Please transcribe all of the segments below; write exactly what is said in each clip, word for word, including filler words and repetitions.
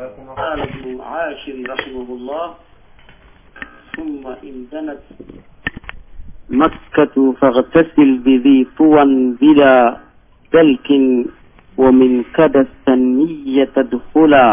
قال ابن عاشر رحمه الله: ثم إن دنت مكة فاغتسل بذي طوى بلا دلك ومن كدى الثنية تدخلا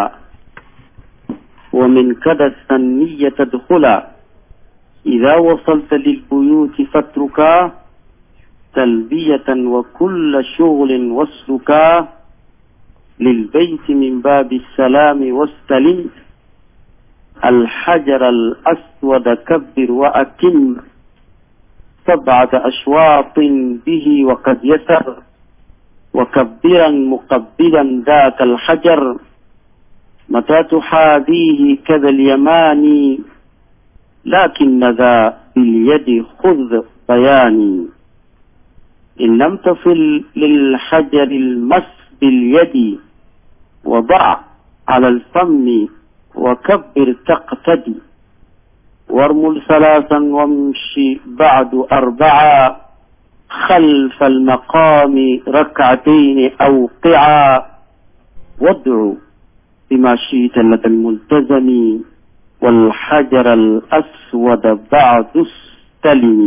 ومن كدى الثنية تدخلا إذا وصلت للبيوت فاتركا تلبية وكل شغل واسلكا للبيت من باب السلام واستلم الحجر الأسود كبر وأتم سبعة أشواط به وقد يسر وكبرا مقبلا ذاك الحجر متى تحاذيه كذا اليماني لكن ذا باليد خذ بياني إن لم تصل للحجر المس باليد وضع على الفم وكبر تقتدي وارمل ثلاثا وامشي بعد أربعا خلف المقام ركعتين أوقعا وادعو بما شئت لدى الملتزم والحجر الأسود بعد استلم.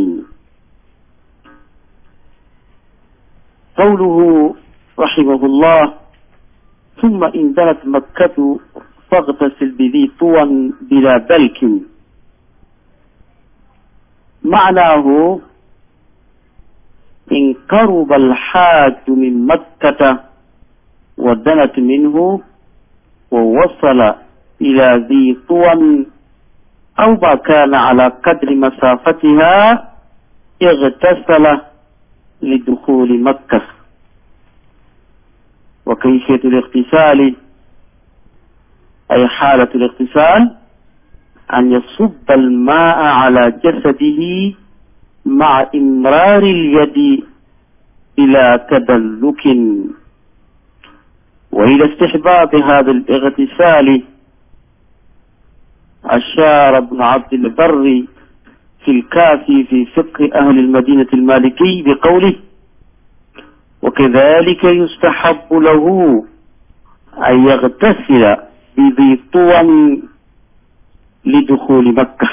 قوله رحمه الله: ثم إن دنت مكة فاغتسل بذي طوى بلا دلك. معناه إن قرب الحاج من مكة ودنت منه ووصل إلى ذي طوى أو ما كان على قدر مسافتها اغتسل لدخول مكة. وكيفية الاغتسال أي حالة الاغتسال أن يصب الماء على جسده مع إمرار اليد إلى تدلك. وإلى استحباب هذا الاغتسال أشار ابن عبد البر في الكافي في فقه أهل المدينة المالكي بقوله: وكذلك يستحب له أن يغتسل بذي طوى لدخول مكة.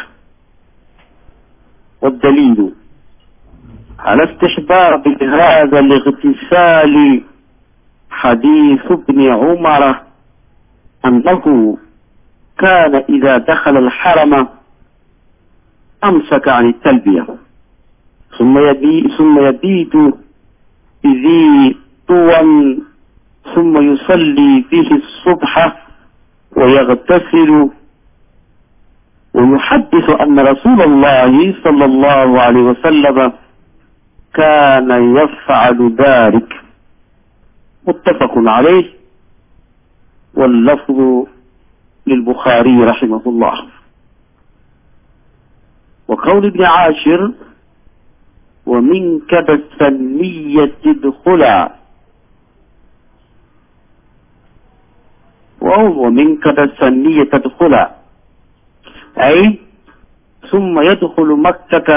والدليل على استحباب هذا الاغتسال حديث ابن عمر أنه كان إذا دخل الحرم أمسك عن التلبية ثم يبيت, ثم يبيت بذي طوى ثم يصلي به الصبح ويغتسل ويحدث أن رسول الله صلى الله عليه وسلم كان يفعل ذلك. متفق عليه واللفظ للبخاري رحمه الله. وقول ابن عاشر: ومن كدى الثنية تدخلا ومن كدى الثنية تدخلا أي ثم يدخل مكة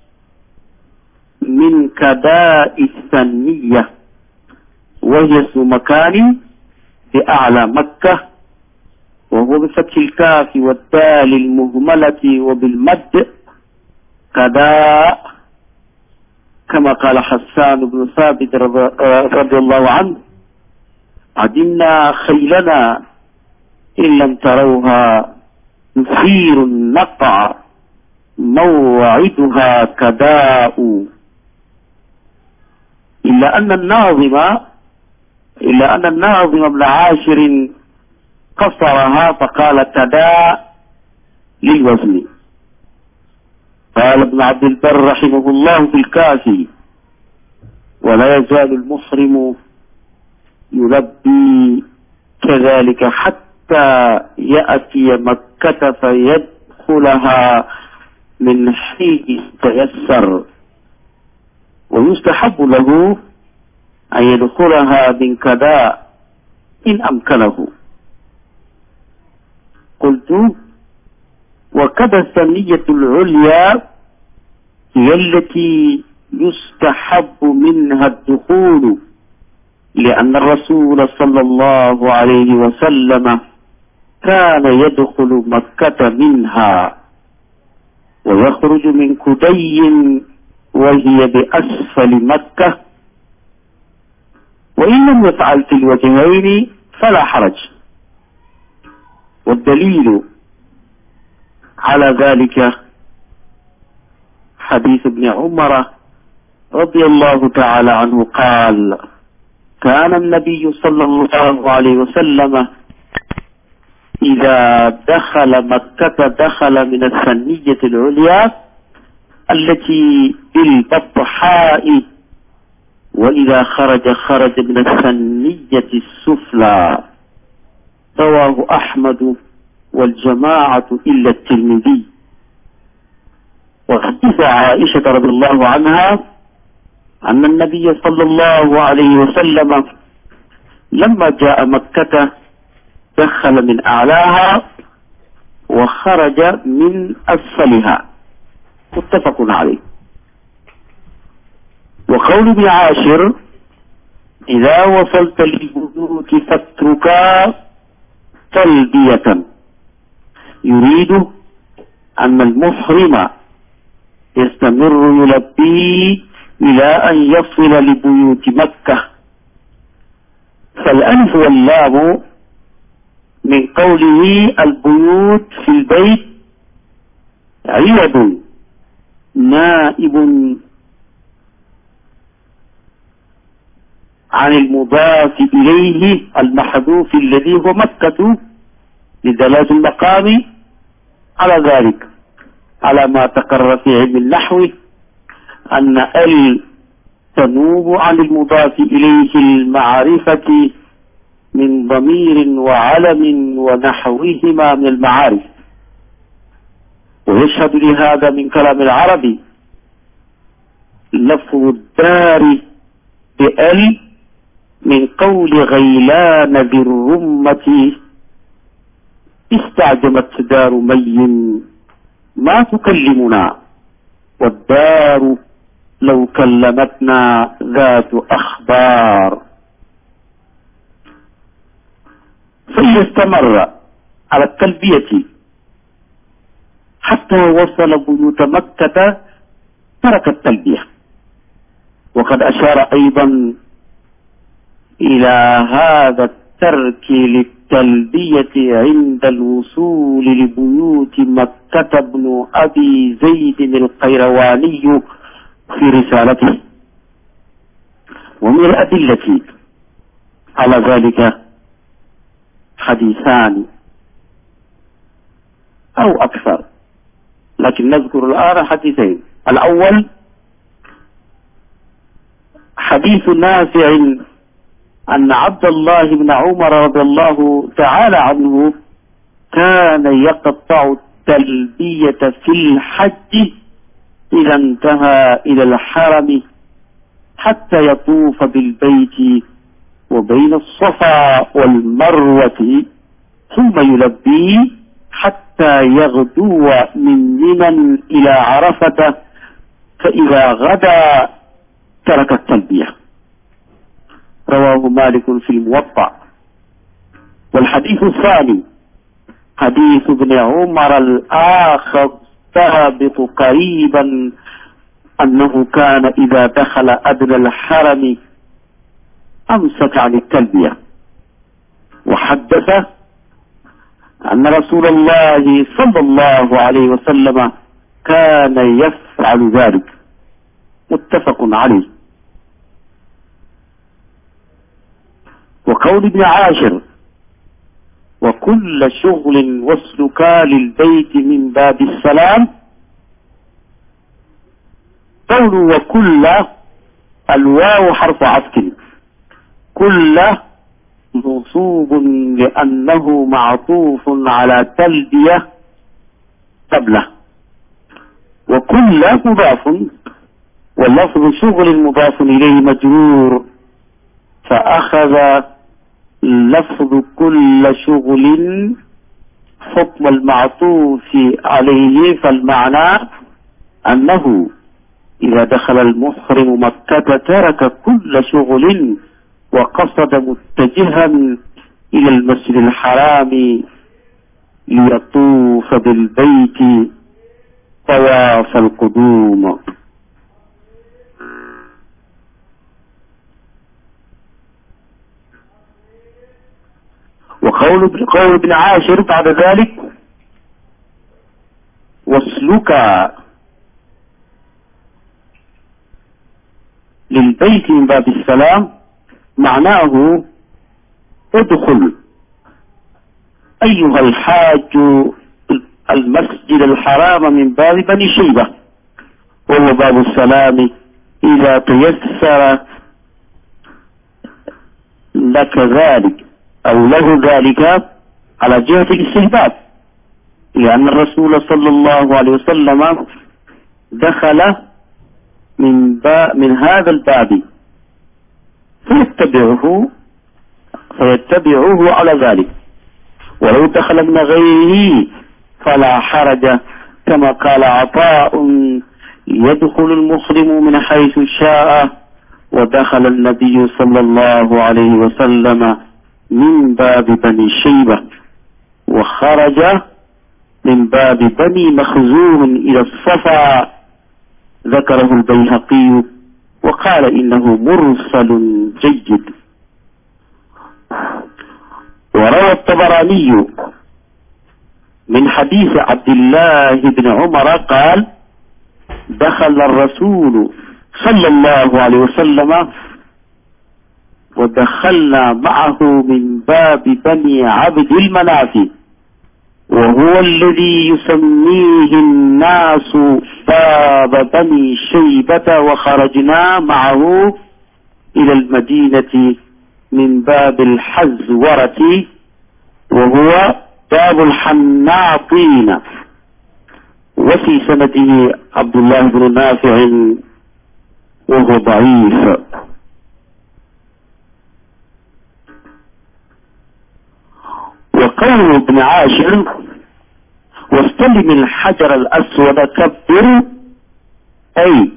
من كداء الثنية وهي اسم مكان بأعلى مكة وهو بفتح الكاف والدال المهملة وبالمد كداء كما قال حسان بن ثابت رضي الله عنه: عدمنا خيلنا إن لم تروها نثير النقع موعدها كداء. إلا أن الناظم إلا أن الناظم ابن عاشر قصرها فقال كداء للوزن. قال ابن عبد البر رحمه الله في الكافي: ولا يزال المحرم يلبي كذلك حتى يأتي مكة فيدخلها من حيث تيسر ويستحب له أن يدخلها من كداء إن أمكنه. قلت: وكدى الثنية العليا هي التي يستحب منها الدخول لأن الرسول صلى الله عليه وسلم كان يدخل مكة منها ويخرج من كدي وهي بأسفل مكة، وإن لم يفعل في الوجهين فلا حرج. والدليل على ذلك حديث ابن عمر رضي الله تعالى عنه قال: كان النبي صلى الله عليه وسلم إذا دخل مكة دخل من الثنية العليا التي بالبطحاء، وإذا خرج خرج من الثنية السفلى. رواه أحمد والجماعة إلا الترمذي. وحديث عائشة رضي الله عنها أن النبي صلى الله عليه وسلم لما جاء مكة دخل من أعلاها وخرج من أسفلها، متفق عليه. وقول ابن عاشر: إذا وصلت للبيوت فاتركا تلبية، يريد أن المحرم يستمر يلبي إلى أن يصل لبيوت مكة. فالألف واللام من قوله البيوت في البيت عوض نائب عن المضاف إليه المحذوف الذي هو مكة، لدلالة المقام على ذلك، على ما تقرر في علم النحو أن ال تنوب عن المضاف إليه المعرفة من ضمير وعلم ونحوهما من المعارف. ويشهد لهذا من كلام العربي لفظ الدار بأل من قول غيلان ذي الرمة: استعجمت دار مي ما تكلمنا، والدار لو كلمتنا ذات أخبار. فإذا استمر على التلبية حتى وصل بيوت مكة ترك التلبية. وقد أشار أيضا إلى هذا الترك للتلبية عند الوصول لبيوت مكة ابن أبي زيد القيرواني في رسالته. ومن الأدلة على ذلك حديثان أو أكثر، لكن نذكر الآن حديثين. الأول حديث نافع أن عبد الله بن عمر رضي الله تعالى عنه كان يقطع التلبية في الحج إذا انتهى إلى الحرم حتى يطوف بالبيت وبين الصفا والمروة، ثم يلبي حتى يغدو من منى إلى عرفة، فإذا غدا ترك التلبية. رواه مالك في الموطأ. والحديث الثاني حديث ابن عمر الآخر السابق قريبا أنه كان إذا دخل أدنى الحرم أمسك عن التلبية، وحدث أن رسول الله صلى الله عليه وسلم كان يفعل ذلك، متفق عليه. وقول ابن عاشر: وكل شغل واسلكا للبيت من باب السلام، قول وكل الواو حرف عطف، كل منصوب لأنه معطوف على تلبية قبله، وكل مضاف، واللفظ شغل مضاف إليه مجرور، فأخذ لفظ كل شغل حكم المعطوف عليه، فالمعنى أنه إذا دخل المحرم مكة ترك كل شغل وقصد متجها إلى المسجد الحرام ليطوف بالبيت طواف القدوم. وقول قول ابن عاشر بعد ذلك: واسلكا للبيت من باب السلام، معناه ادخل أيها الحاج المسجد الحرام من باب بني شيبة، وهو باب السلام إذا تيسر لك ذلك أو له ذلك على جهة الاستحباب، لأن الرسول صلى الله عليه وسلم دخل من, من هذا الباب فيتبعه فيتبعه على ذلك، ولو دخل من غيره فلا حرج، كما قال عطاء: يدخل المسلم من حيث شاء، ودخل النبي صلى الله عليه وسلم من باب بني شيبة، وخرج من باب بني مخزوم إلى الصفا. ذكره البيهقي وقال إنه مرسل جيد. وروى الطبراني من حديث عبد الله بن عمر قال: دخل الرسول صلى الله عليه وسلم ودخلنا معه من باب بني عبد المناف، وهو الذي يسميه الناس باب بني شيبة، وخرجنا معه إلى المدينة من باب الحزورة، وهو باب الحناطين. وفي سنده عبد الله بن نافع وهو ضعيف. وقول ابن عاشر: واستلم الحجر الأسود كبر، أي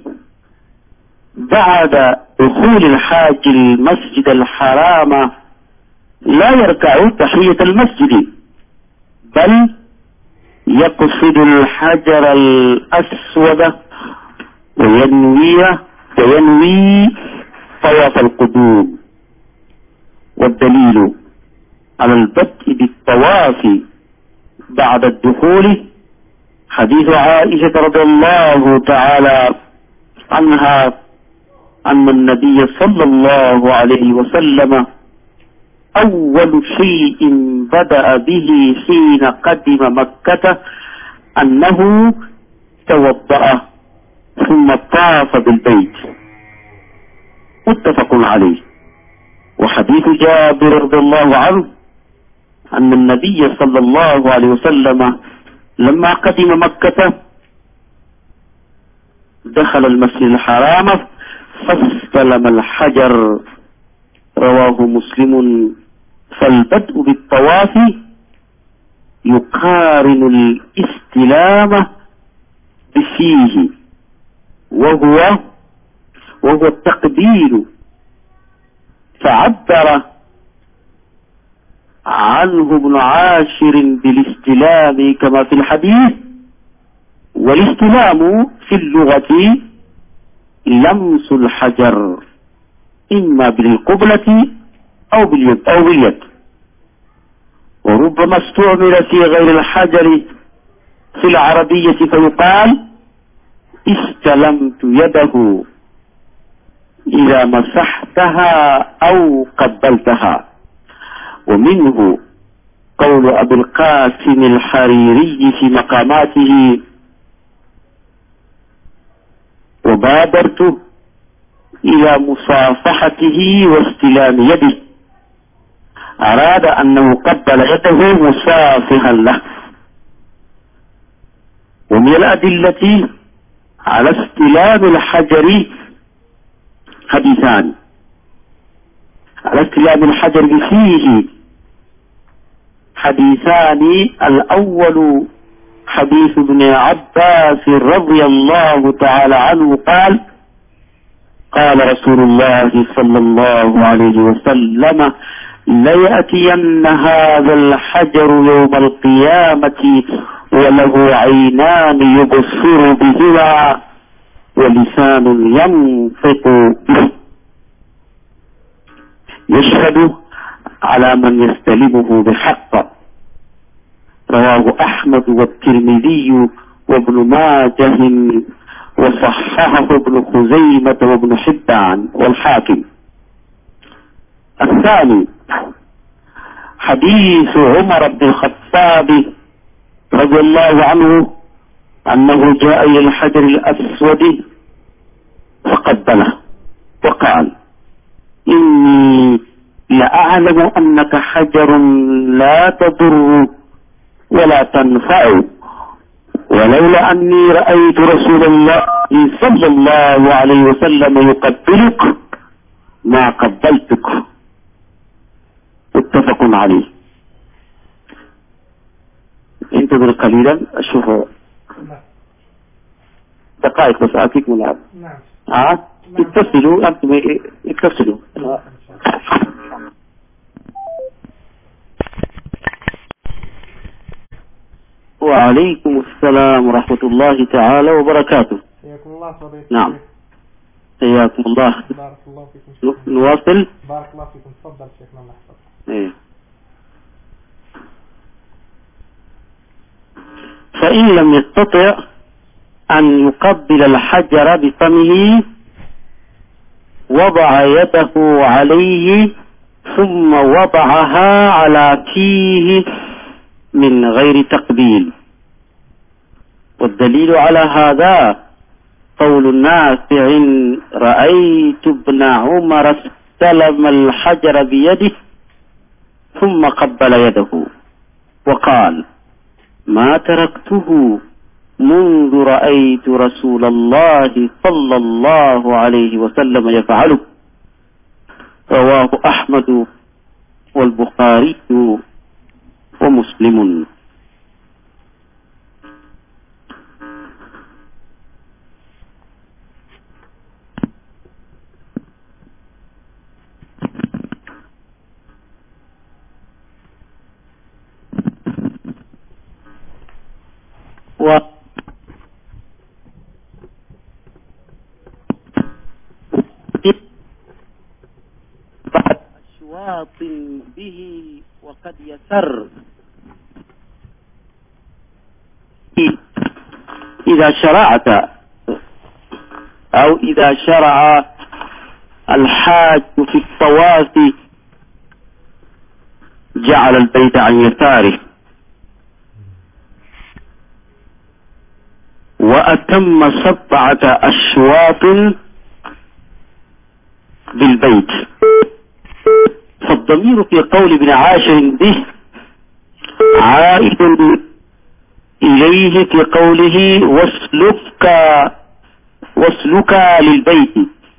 بعد دخول الحاج المسجد الحرام لا يركع تحية المسجد، بل يقصد الحجر الأسود وينوي وينوي طواف القدوم. والدليل على البدء بالطواف بعد الدخول حديث عائشة رضي الله تعالى عنها أن النبي صلى الله عليه وسلم أول شيء بدأ به حين قدم مكة أنه توضأ ثم طاف بالبيت، متفق عليه. وحديث جابر رضي الله عنه أن النبي صلى الله عليه وسلم لما قدم مكة دخل المسجد الحرام فاستلم الحجر، رواه مسلم. فالبدء بالطواف يقارن الاستلام بفيه، وهو وهو التقبيل، فعبر عنه ابن عاشر بالاستلام كما في الحديث. والاستلام في اللغة لمس الحجر إما بالقبلة أو باليد أو باليد وربما استعمل في غير الحجر في العربية فيقال: استلمت يده إذا مسحتها أو قبلتها. ومنه قول أبي القاسم الحريري في مقاماته: وبادرت إلى مصافحته واستلام يده، أراد أنه قبل يده مصافحا له. ومن الأدلة على استلام الحجر حديثان. على استلام الحجر فيه حديثان: الأول حديث ابن عباس رضي الله تعالى عنه قال: قال رسول الله صلى الله عليه وسلم: ليأتين هذا الحجر يوم القيامة وله عينان يبصر بهما ولسان ينطق به يشهد على من يستلمه بحق. رواه أحمد والترمذي وابن ماجه وصححه ابن خزيمة وابن حبان والحاكم. الثاني حديث عمر بن الخطاب رضي الله عنه أنه جاء إلى الحجر الأسود فقبله وقال: إني لأعلم أنك حجر لا تضر ولا تنفع، ولولا أني رأيت رسول الله صلى الله عليه وسلم يقبلك ما قبلتك. متفق عليه. انتظر قليلا أشوف دقائق بس أعطيكم الآن. نعم. آه اتصلوا أنتم اتصلوا. وعليكم السلام ورحمة الله تعالى وبركاته. حياكم الله صديقي. نعم حياكم الله. بارك الله فيكم. نواصل. بارك الله فيكم. تفضل شيخنا الله يحفظك. ايه. فإن لم يستطع أن يقبل الحجر بفمه وضع يده عليه ثم وضعها على فيه من غير تقبيل. والدليل على هذا قول نافع: رأيت ابن عمر استلم الحجر بيده ثم قبل يده وقال: ما تركته منذ رأيت رسول الله صلى الله عليه وسلم يفعله. رواه أحمد والبخاري ومسلم. و بعد أشواط به وقد يسر إذا شرعت أو إذا شرع الحاج في الطواف جعل البيت عن يساره وأتم سبعة أشواط بالبيت. فالضمير في قول ابن عاشر به عائد إليه في قوله واسلك واسلك للبيت.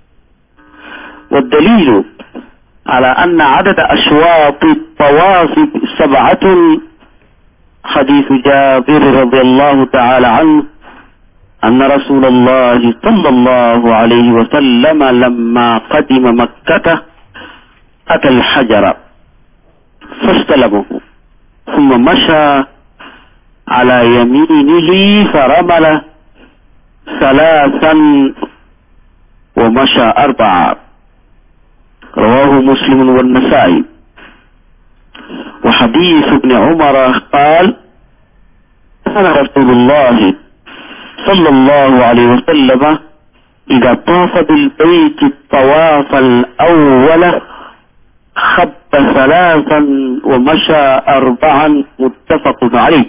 والدليل على أن عدد أشواط الطواف سبعة حديث جابر رضي الله تعالى عنه أن رسول الله صلى الله عليه وسلم لما قدم مكة أتى الحجر فاستلمه ثم مشى على يمينه فرمل ثلاثا ومشى أربعة. رواه مسلم والنسائي. وحديث ابن عمر قال: كان رسول الله صلى الله عليه وسلم إذا طاف بالبيت الطواف الأول خب ثلاثا ومشى أربعا. متفق عليه.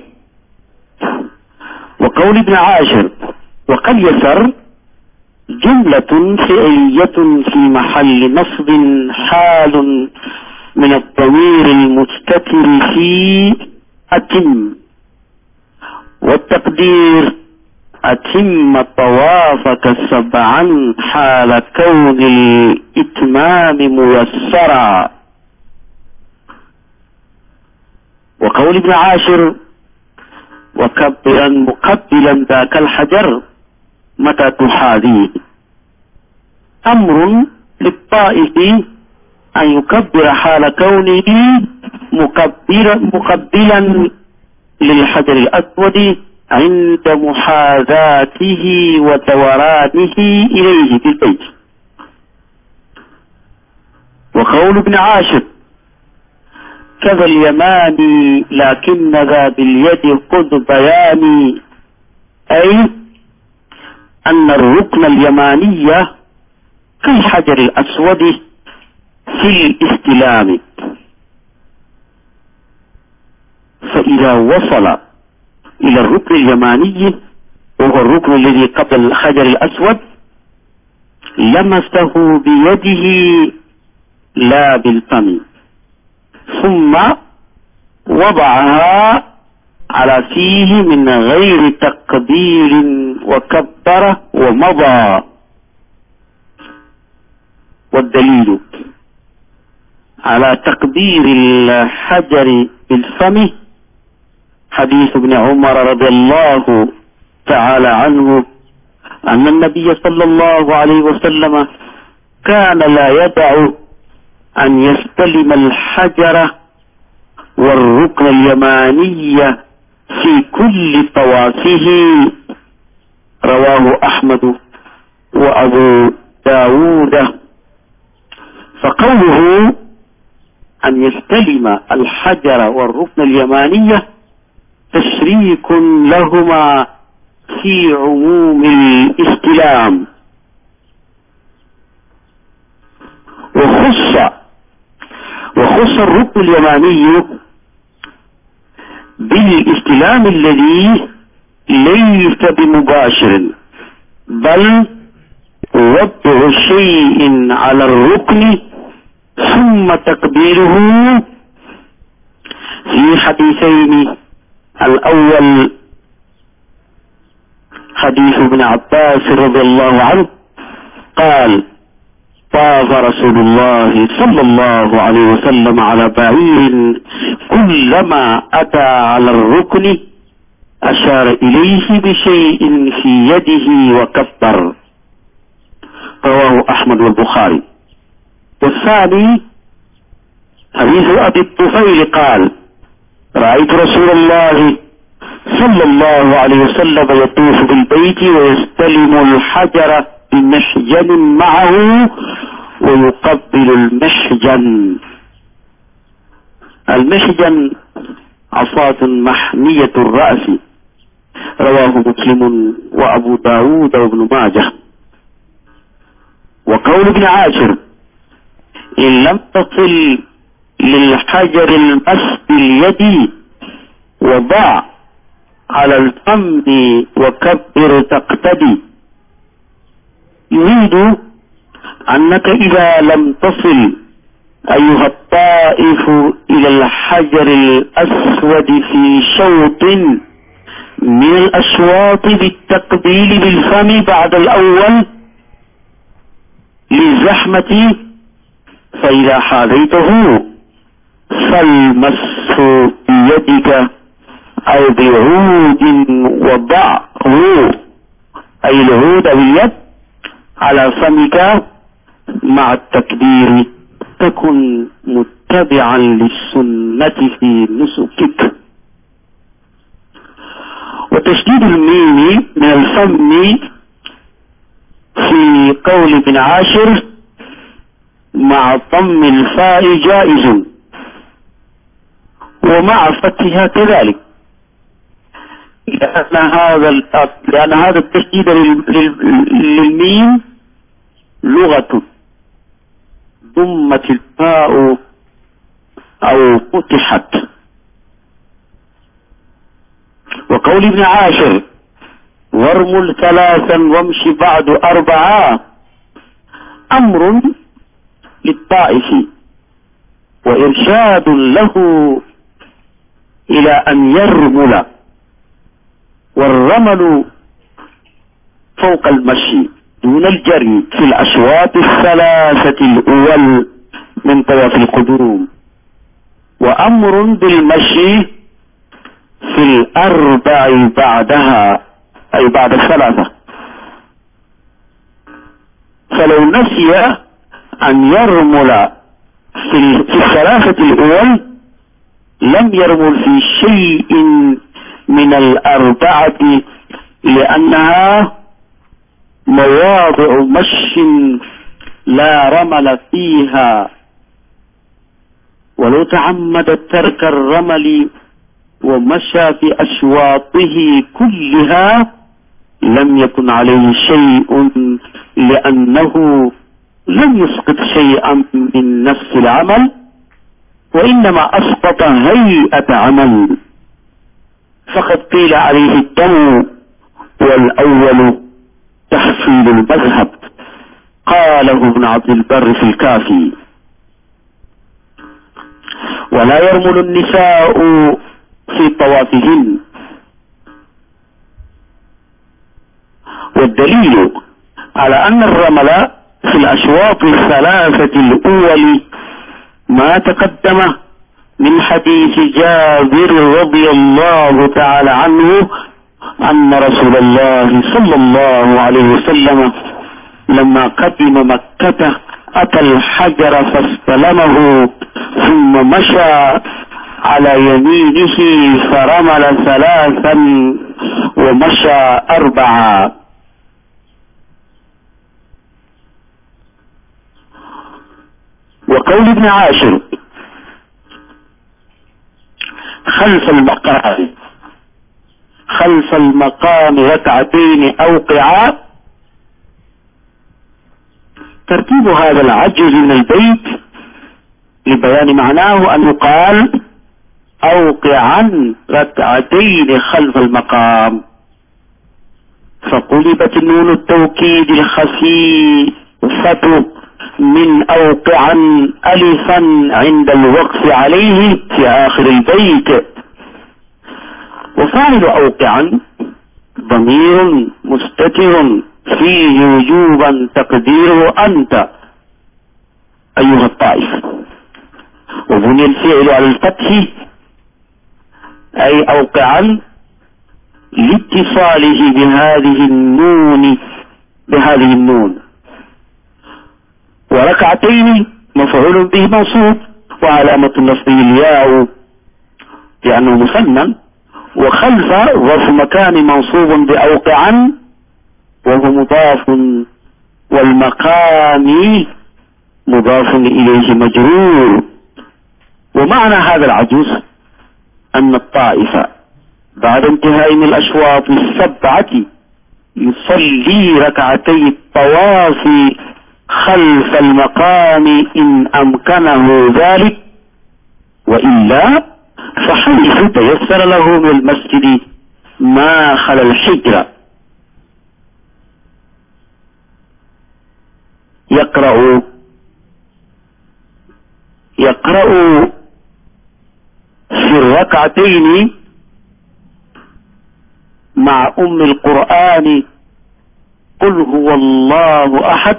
وقول ابن عاشر وقد يسر جملة فعلية في محل نصب حال من الضمير المستتر في أتم، والتقدير أتم طوافك سبعا حال كون الإتمام ميسرا. وقول ابن عاشر وكبرا مقبلا ذاك الحجر متى تحاذيه أمر للطائف أن يكبر حال كونه مكبرا مقبلا للحجر الأسود عند محاذاته ودورانه إليه في البيت. وقول ابن عاشر كذا اليماني لكن ذا باليد قد بياني، أي أن الركن اليماني كالحجر الأسود في الاستلام، فإذا وصل إلى الركن اليماني وهو الركن الذي قبل الحجر الأسود لمسه بيده لا بالفم، ثم وضعها على فيه من غير تقدير وكبر ومضى. والدليل على تقدير الحجر بالفم حديث ابن عمر رضي الله تعالى عنه أن النبي صلى الله عليه وسلم كان لا يدع أن يستلم الحجر والركن اليماني في كل طوافه، رواه أحمد وأبو داود. فقوله أن يستلم الحجر والركن اليماني تشريك لهما في عموم الاستلام، وخص وخص الركن اليماني بالاستلام الذي ليس بمباشر، بل وضع شيء على الركن ثم تقبيله في حديثين. الأول حديث ابن عباس رضي الله عنه قال طاف رسول الله صلى الله عليه وسلم على بعير كلما أتى على الركن أشار إليه بشيء في يده وكبر، رواه أحمد والبخاري. والثاني حديث أبي الطفيل قال رأيت رسول الله صلى الله عليه وسلم يطوف بالبيت ويستلم الحجر بمحجن معه ويقبل المحجن. المحجن عصاة محمية الرأس، رواه مسلم وأبو داود وابن ماجه. وقول ابن عاشر إن لم تصل للحجر المس باليد وضع على الفم وكبر تقتدي، يريد أنك إذا لم تصل أيها الطائف إلى الحجر الأسود في شوط من الأشواط بالتقبيل بالفم بعد الأول للزحمة، فإذا حاذيته فالمسه بيدك أو بعود وضعه، أي العود باليد على فمك مع التكبير، تكن متبعا للسنة في نسكك. وتشديد الميم من الفم في قول ابن عاشر مع ضم الفاء جائز، ومع فتحها كذلك، لأن هذا لأن هذا التشديد للميم لغة ضمت الفاء أو فتحت. وقول ابن عاشر وارمل ثلاثا وامشي بعد أربعة أمر للطائف وإرشاد له إلى أن يرمل، والرمل فوق المشي دون الجري في الأشواط الثلاثة الأول من طواف القدوم، وأمر بالمشي في الأربع بعدها أي بعد الثلاثة. فلو نسي أن يرمل في, في الثلاثة الأول لم يرمل في شيء من الأربعة لأنها مواضع مشي لا رمل فيها، ولو تعمد ترك الرمل ومشى في أشواطه كلها لم يكن عليه شيء، لأنه لم يسقط شيئا من نفس العمل، وإنما أسقط هيئة عمل. فقد قيل عليه الدم، والأول تحصيل المذهب، قاله ابن عبد البر في الكافي. ولا يرمل النساء في طوافهن، والدليل على أن الرمل في الأشواط الثلاثة الأول ما تقدم من حديث جابر رضي الله تعالى عنه أن رسول الله صلى الله عليه وسلم لما قدم مكة أتى الحجر فاستلمه ثم مشى على يمينه فرمل ثلاثا ومشى أربعا. وقول ابن عاشر خلف المقام خلف المقام ركعتين أوقعا، ترتيب هذا العجز من البيت لبيان معناه أن يقال أوقعا ركعتين خلف المقام، فقلبت نون التوكيد الخفيفة من أوقعا ألفا عند الوقف عليه في آخر البيت. وفاعل أوقعا ضمير مستتر فيه وجوبا تقديره أنت أيها الطائف، وبني الفعل على الفتح أي أوقعا لاتصاله بهذه النون بهذه النون. وركعتين مفعول به منصوب وعلامة نصبه الياء لأنه مثنى، وخلف ظرف مكان منصوب بأوقعا وهو مضاف، والمقام مضاف إليه مجرور. ومعنى هذا العجوز أن الطائفة بعد انتهاء من الأشواط السبعة يصلي ركعتي الطواف خلف المقام إن أمكنه ذلك، وإلا فحيث تيسر له من المسجد ما خلا الحجر يقرأ يقرأ في الركعتين مع أم القرآن قل هو الله أحد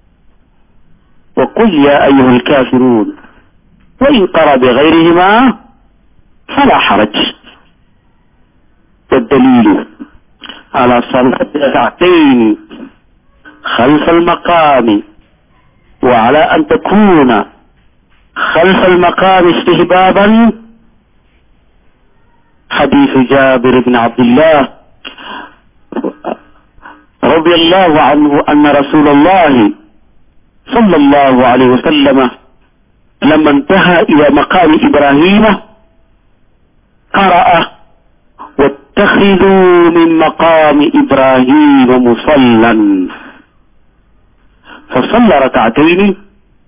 وقل يا أيها الكافرون، وإن قرأ بغيرهما فلا حرج. والدليل على صلاة ركعتين خلف المقام وعلى أن تكون خلف المقام استهبابا حديث جابر بن عبد الله رضي الله عنه أن رسول الله صلى الله عليه وسلم لما انتهى إلى مقام إبراهيم قرأ واتخذوا من مقام إبراهيم مصلى، فصلى ركعتين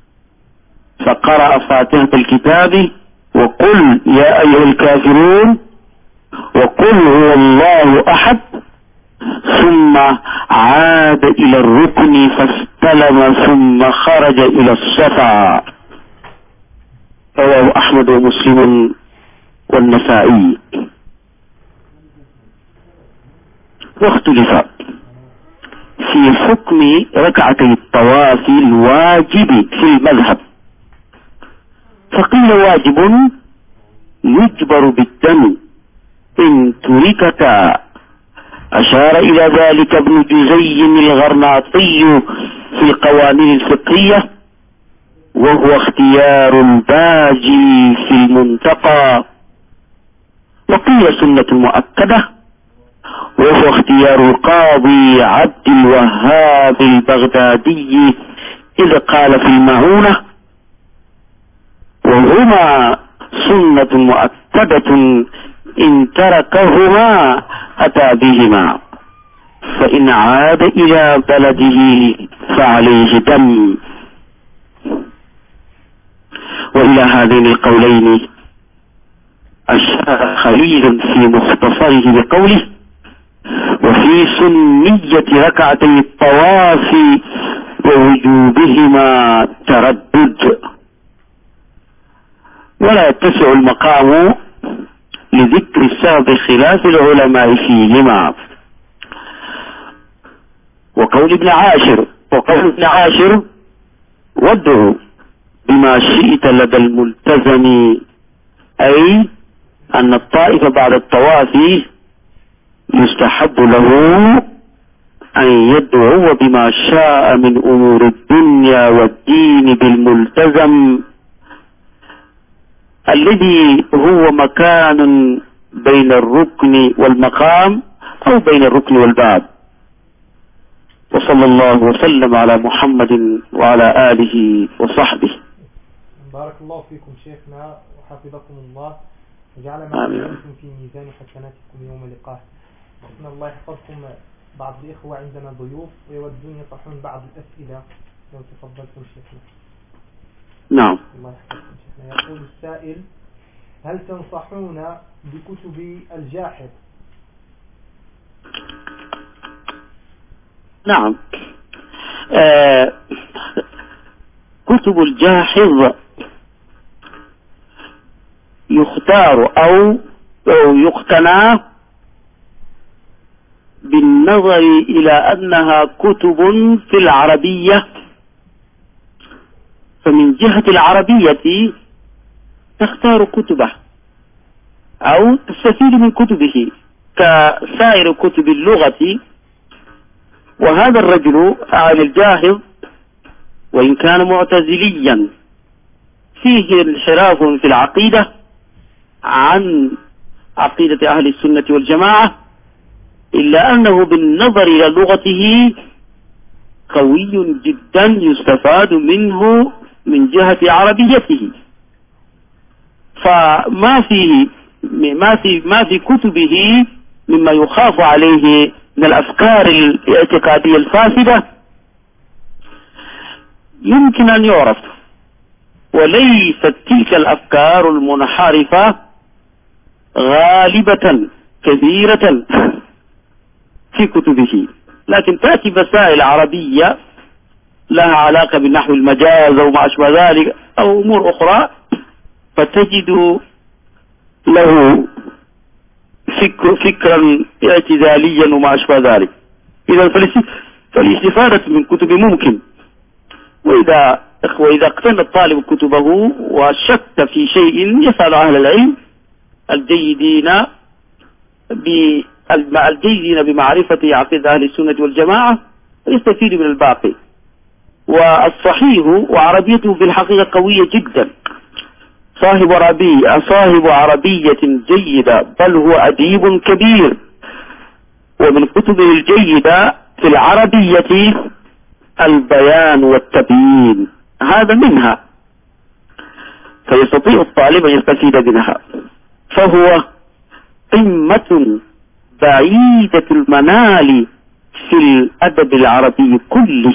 فقرأ فاتحة الكتاب وقل يا أيها الكافرون وقل هو الله أحد، ثم عاد إلى الركن فاستلم ثم خرج إلى الصفا. رواه أحمد ومسلم والنسائي. واختلف في حكم ركعتي الطواف الواجب في المذهب، فقيل واجب يجبر بالدم إن تركتا، أشار إلى ذلك ابن جزي الغرناطي في القوانين الفقهية، وهو اختيار الباجي في المنتقى، وقيل سنة مؤكدة وهو اختيار القاضي عبد الوهاب البغدادي إذ قال في المعونة: وهما سنة مؤكدة إن تركهما أتى بهما، فإن عاد إلى بلده فعليه دم. وإلى هذين القولين أشار خليل في مختصره بقوله: وفي سنية ركعتي الطواف ووجوبهما تردد. ولا يتسع المقام لذكر السبب خلاف العلماء فيهما. وقول ابن عاشر وقول ابن عاشر وادعوا بما شئت لدى الملتزم، أي أن الطائف بعد الطواف يستحب له أن يدعو بما شاء من أمور الدنيا والدين بالملتزم الذي هو مكان بين الركن والمقام أو بين الركن والباب. وصلى الله وسلم على محمد وعلى آله وصحبه. بارك الله فيكم شيخنا وحفظكم الله وجعل ما علمتم في ميزان حسناتكم يوم لقاه. ربنا الله يحفظكم. بعض الإخوة عندنا ضيوف ويودون يطرحون بعض الأسئلة، لو تفضلتم شيخنا. نعم. الله يحفظكم شيخنا. يقول السائل: هل تنصحون بكتب الجاحظ؟ نعم. آه كتب الجاحظ يختار أو, أو يقتنى بالنظر إلى أنها كتب في العربية، فمن جهة العربية تختار كتبه أو تستفيد من كتبه كسائر كتب اللغة. وهذا الرجل عن الجاحظ وإن كان معتزليا فيه انحراف في العقيدة عن عقيدة أهل السنة والجماعة، إلا أنه بالنظر إلى لغته قوي جدا يستفاد منه من جهة عربيته. فما فيه ما في ما في كتبه مما يخاف عليه من الأفكار الاعتقادية الفاسدة يمكن أن يعرف، وليست تلك الأفكار المنحرفة غالبة كثيرة في كتبه، لكن تأتي مسائل عربية لها علاقة بالنحو المجاز أو ما أشبه ذلك أو أمور أخرى فتجد له فكر فكرا اعتزاليا وما أشبه ذلك. إذا فالاستفادة من كتب ممكن، وإذا وإذا اقتنى الطالب كتبه وشك في شيء يسأل أهل العلم الجيدين الجيدين بمعرفة عقيدة أهل السنة والجماعة يستفيد من الباقي. والصحيح وعربيته في الحقيقة قوية جدا، صاحب عربية صاحب عربية جيدة، بل هو أديب كبير. ومن كتبه الجيدة في العربية البيان والتبيين، هذا منها، فيستطيع الطالب أن يستفيد منها. فهو قمة بعيدة المنال في الأدب العربي كله،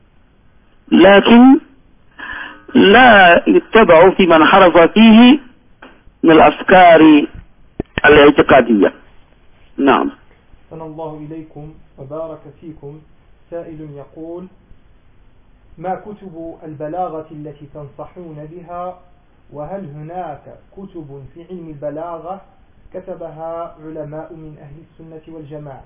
لكن لا يتبع في من حرف فيه من الأفكار الاعتقادية. نعم. أحسن الله إليكم وبارك فيكم. سائل يقول: ما كتب البلاغة التي تنصحون بها؟ وهل هناك كتب في علم البلاغة كتبها علماء من أهل السنة والجماعة؟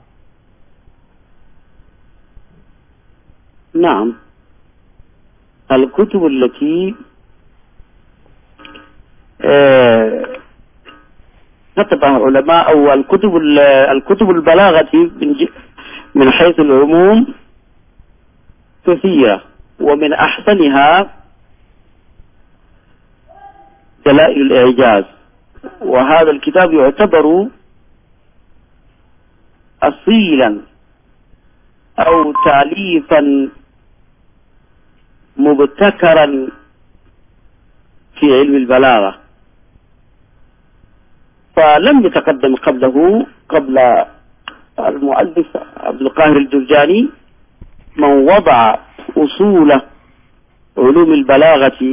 نعم. الكتب التي كتبها علماء أو الكتب الكتب البلاغة من حيث العموم كثيرة، ومن أحسنها دلائل الإعجاز. وهذا الكتاب يعتبر أصيلا أو تأليفا مبتكرا في علم البلاغة، فلم يتقدم قبله قبل المؤلف عبد القاهر الجرجاني من وضع أصول علوم البلاغة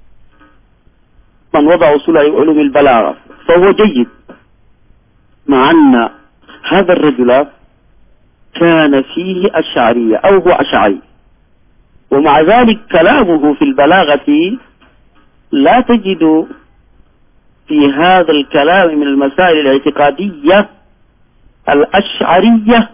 من وضع أصول علوم البلاغة فهو جيد، مع أن هذا الرجل كان فيه أشعرية أو هو أشعري، ومع ذلك كلامه في البلاغة لا تجد في هذا الكلام من المسائل الاعتقادية الأشعرية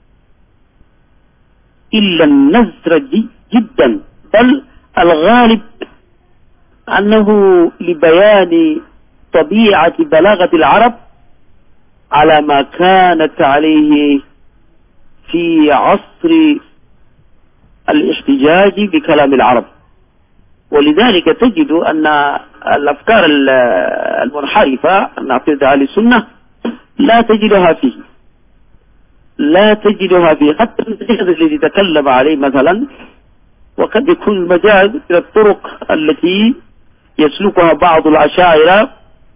إلا النزر جدا، بل الغالب أنه لبيان طبيعة بلاغة العرب على ما كانت عليه في عصر الاحتجاج بكلام العرب. ولذلك تجد أن الأفكار المنحرفة نعتقد على السنة لا تجدها فيه لا تجدها فيه حتى المجاز الذي تكلم عليه مثلا، وقد يكون المجاز من الطرق التي يسلكها بعض الأشاعرة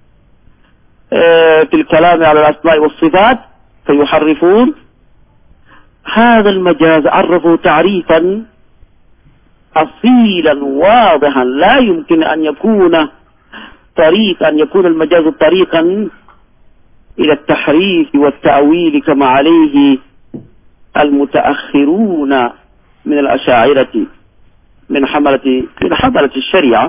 في الكلام على الأسماء والصفات فيحرفون هذا المجاز، عرفوا تعريفا أصيلا واضحا لا يمكن أن يكون طريقا أن يكون المجاز طريقا إلى التحريف والتأويل كما عليه المتأخرون من الأشاعرة من حملة من حملة الشريعة.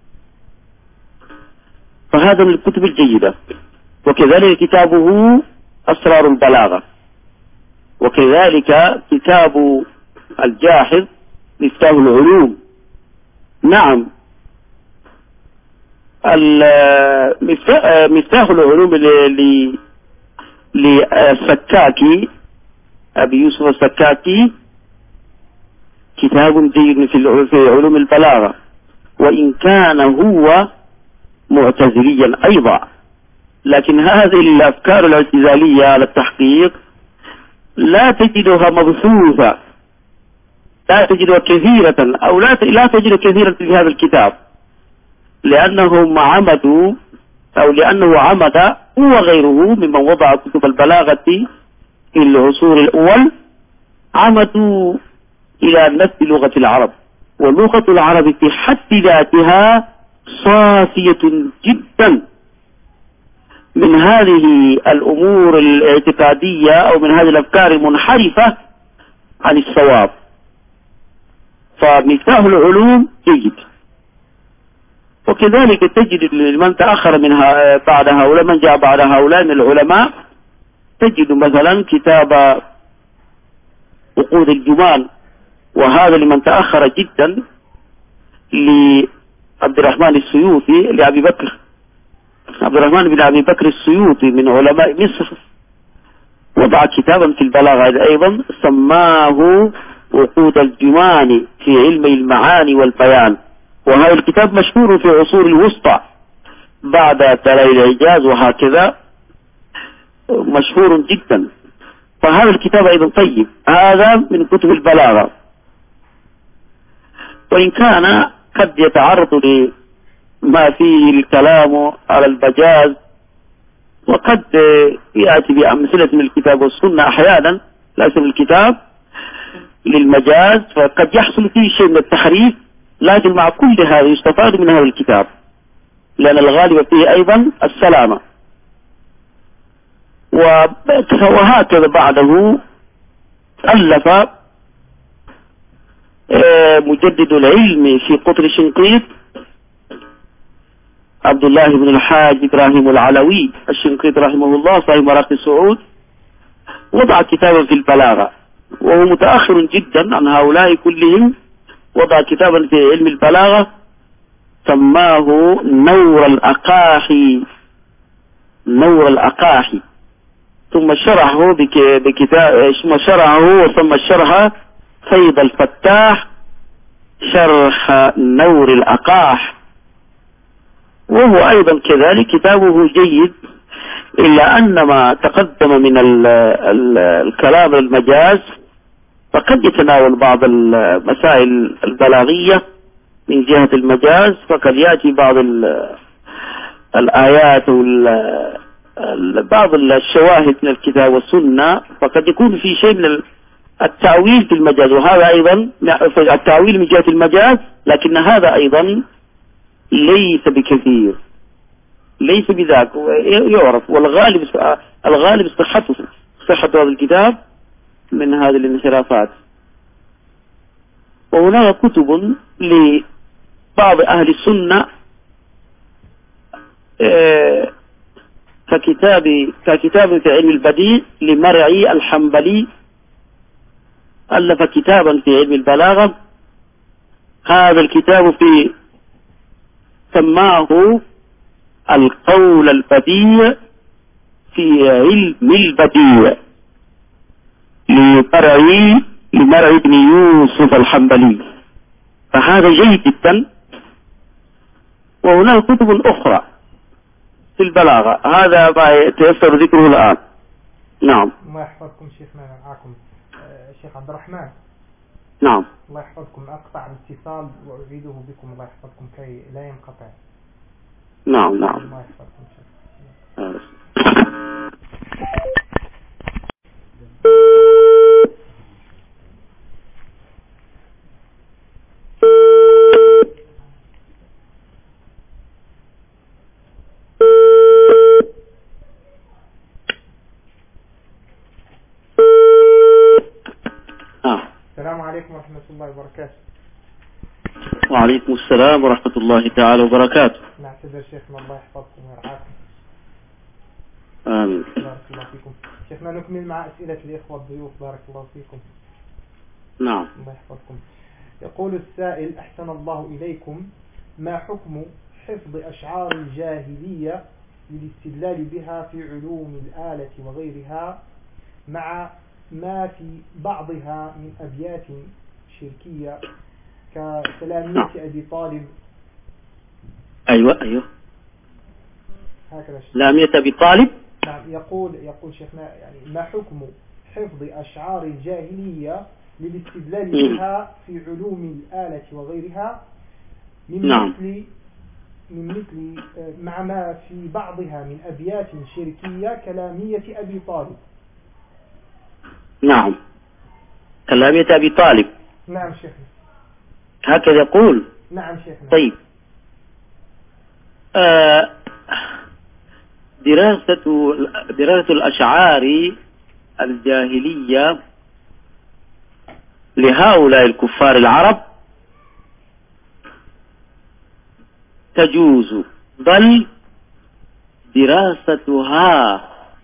فهذا من الكتب الجيدة. وكذلك كتابه أسرار البلاغة، وكذلك كتاب الجاحظ مفتاح العلوم. نعم، مفتاح العلوم للسكاكي أبي يوسف السكاكي كتاب جيد في علوم البلاغة، وإن كان هو معتزليا أيضا، لكن هذه الأفكار الاعتزالية على التحقيق لا تجدها مبثوثة، لا تجدها كثيرة أو لا لا تجد كثيرا في هذا الكتاب، لأنهم عمدوا أو لأنه عمد هو غيره ممن وضع كتب البلاغة في العصور الأول عمدوا إلى نفس لغة العرب، ولغة العرب في حد ذاتها صافية جدا من هذه الأمور الاعتقادية أو من هذه الأفكار المنحرفة عن الصواب. فمفتاح العلوم جيد. وكذلك تجد من تأخر منها بعد هؤلاء من جاء بعد هؤلاء من العلماء، تجد مثلا كتاب عقود الجمال، وهذا لمن تأخر جدا لعبد الرحمن السيوطي لأبي بكر عبد الرحمن بن أبي بكر السيوطي من علماء مصر، وضع كتابا في البلاغة أيضا سماه عقود الجمان في علم المعاني والبيان، وهذا الكتاب مشهور في عصور الوسطى بعد دلائل الإعجاز وهكذا مشهور جدا. فهذا الكتاب أيضا طيب، هذا من كتب البلاغة، وإن كان قد يتعرض لما فيه الكلام على المجاز، وقد يأتي بأمثلة من الكتاب والسنة أحيانا ليس من الكتاب للمجاز، فقد يحصل فيه شيء من التحريف، لكن مع كل هذا يستفاد من هذا الكتاب لأن الغالب فيه أيضا السلامة. وهكذا بعده ألف مجدد العلم في قطر الشنقيط عبد الله بن الحاج إبراهيم العلوي الشنقيط رحمه الله صاحب مراقي السعود، وضع كتابا في البلاغة، وهو متأخر جدا عن هؤلاء كلهم، وضع كتابا في علم البلاغة سماه نور الأقاحي نور الأقاحي ثم شرحه بكتاب ثم شرحه وثم الشرح فيض الفتاح شرح نور الأقاح. وهو أيضا كذلك كتابه جيد، إلا أن ما تقدم من ال ال الكلام المجاز فقد يتناول بعض المسائل البلاغية من جهة المجاز، فقد يأتي بعض الآيات بعض الشواهد من الكتاب والسنة، فقد يكون في شيء من التأويل في المجاز، وهذا أيضا التأويل من جهة المجاز، لكن هذا أيضا ليس بكثير، ليس بذاك، يعرف. والغالب الغالب صحته صحة هذا الكتاب من هذه الانحرافات. وهناك كتب لبعض أهل السنة ككتاب ككتاب في علم البديع لمرعي الحنبلي، ألف كتابا في علم البلاغة. هذا الكتاب في سماه القول البديع في علم البديع لمرعي لمرعي بن يوسف الحنبلي، فهذا جيد جدا. وهناك كتب أخرى في البلاغة، هذا ما يتيسر ذكره الآن. نعم. الله يحفظكم شيخنا معكم شيخ عبد الرحمن. نعم. الله يحفظكم، أقطع الاتصال وأعيده بكم الله يحفظكم كي لا ينقطع. نعم نعم. الله يحفظكم شيخ. السلام عليكم ورحمة الله وبركاته. وعليكم السلام ورحمة الله تعالى وبركاته. نعتذر شيخنا، الله يحفظكم ويرعاكم. آمين. بارك الله فيكم. شيخنا نكمل مع أسئلة الإخوة الضيوف، بارك الله فيكم. نعم. الله يحفظكم. يقول السائل أحسن الله إليكم، ما حكم حفظ أشعار الجاهلية للاستدلال بها في علوم الآلة وغيرها، مع ما في بعضها من أبيات شركية كسلامية أبي طالب؟ أيوة أيوة هكذا. سلامية أبي طالب. نعم. يقول يقول شيخنا يعني ما حكم حفظ أشعار الجاهلية للاستدلال بها في علوم الآلة وغيرها، من نعم. مثل من مثل مع ما في بعضها من أبيات شركية كلامية أبي طالب؟ نعم. كلامية أبي طالب. نعم شيخنا. هكذا يقول. نعم شيخنا. طيب. آه دراسة دراسة الأشعار الجاهلية لهؤلاء الكفار العرب تجوز، بل دراستها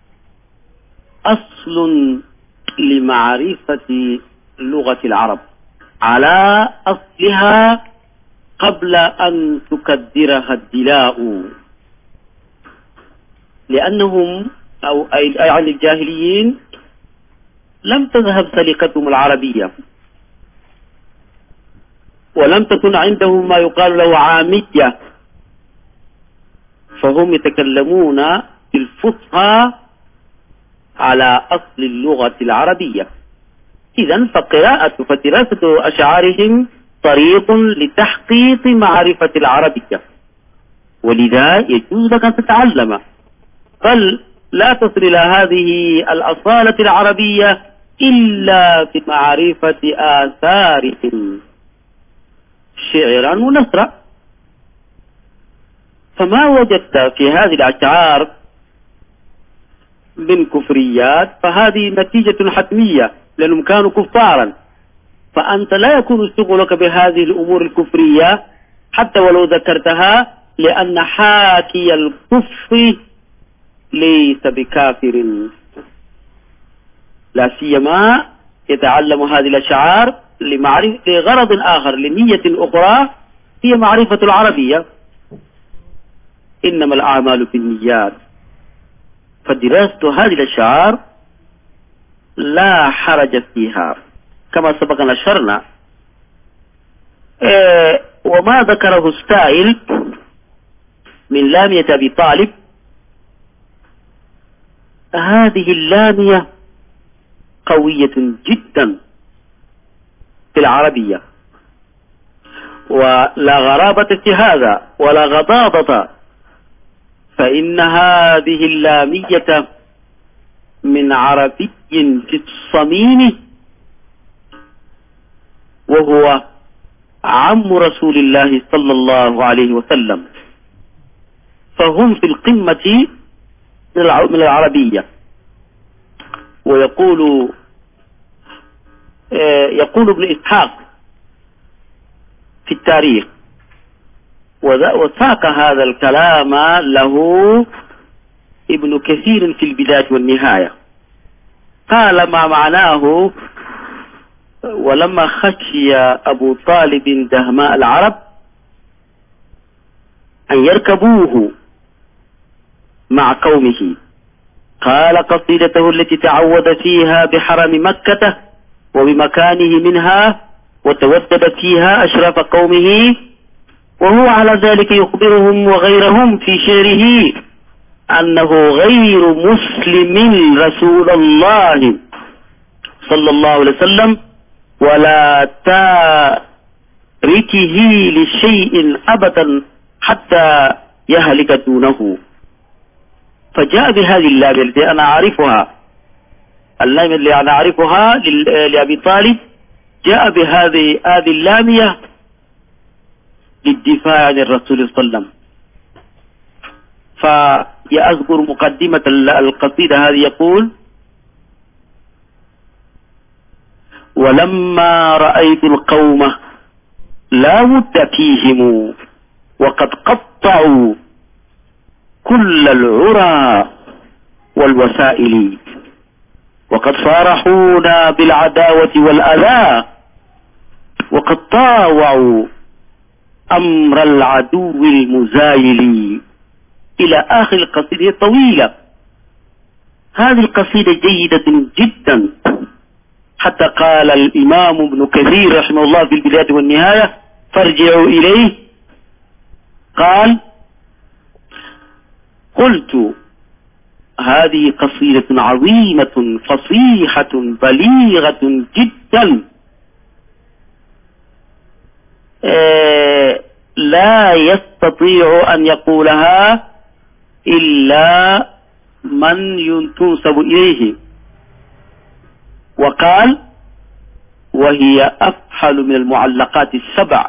أصل لمعرفة لغة العرب على أصلها قبل أن تكدرها الدلاء، لأنهم أو أي عن الجاهليين لم تذهب سليقتهم العربية، ولم تكن عندهم ما يقال له عامية، فهم يتكلمون بالفصحى على أصل اللغة العربية. إذن فقراءة فدراسة أشعارهم طريق لتحقيق معرفة العربية، ولذا يجوز لك أن تتعلم، بل لا تصل إلى هذه الأصالة العربية إلا بمعرفة آثارهم شعرا ونثرا. فما وجدت في هذه الأشعار من كفريات فهذه نتيجة حتمية، لأنهم كانوا كفارا، فأنت لا يكون شغلك بهذه الأمور الكفرية حتى ولو ذكرتها، لأن حاكي الكفر ليس بكافر، لا سيما يتعلم هذه الأشعار لمعرفة لغرض آخر، لنية أخرى هي معرفة العربية. إنما الأعمال بالنيات، فدراسة هذه الأشعار لا حرج فيها كما سبق أن أشرنا. إيه وما ذكره السائل من لامية أبي طالب، هذه اللامية قوية جدا في العربية، ولا غرابة في هذا ولا غضاضة، فإن هذه اللامية من عربي في الصميم، وهو عم رسول الله صلى الله عليه وسلم، فهم في القمة من العربية. ويقول يقول ابن إسحاق في التاريخ، وساق هذا الكلام له ابن كثير في البداية والنهاية، قال ما معناه: ولما خشي أبو طالب دهماء العرب أن يركبوه مع قومه، قال قصيدته التي تعود فيها بحرم مكة وبمكانه منها، وتودد فيها أشراف قومه، وهو على ذلك يخبرهم وغيرهم في شعره أنه غير مسلم رسول الله صلى الله عليه وسلم، ولا تاركه لشيء أبدا حتى يهلك دونه. فجاء بهذه اللامية التي أنا أعرفها، اللامية اللي أنا أعرفها لأبي طالب، جاء بهذه هذه اللامية للدفاع عن الرسول صلى الله عليه وسلم. فيأذكر مقدمة القصيدة هذه، يقول: ولما رأيت القوم لا ود فيهم، وقد قطعوا كل العرى والوسائل، وقد صارحونا بالعداوة والأذى، وقد طاوعوا أمر العدو المزايل، إلى آخر القصيدة الطويلة. هذه القصيدة جيدة جدا، حتى قال الإمام ابن كثير رحمه الله في البداية والنهاية، فارجعوا إليه، قال: قلت هذه قصيدة عظيمة فصيحة بليغة جدا، لا يستطيع أن يقولها إلا من ينتسب إليه. وقال: وهي أفحل من المعلقات السبع،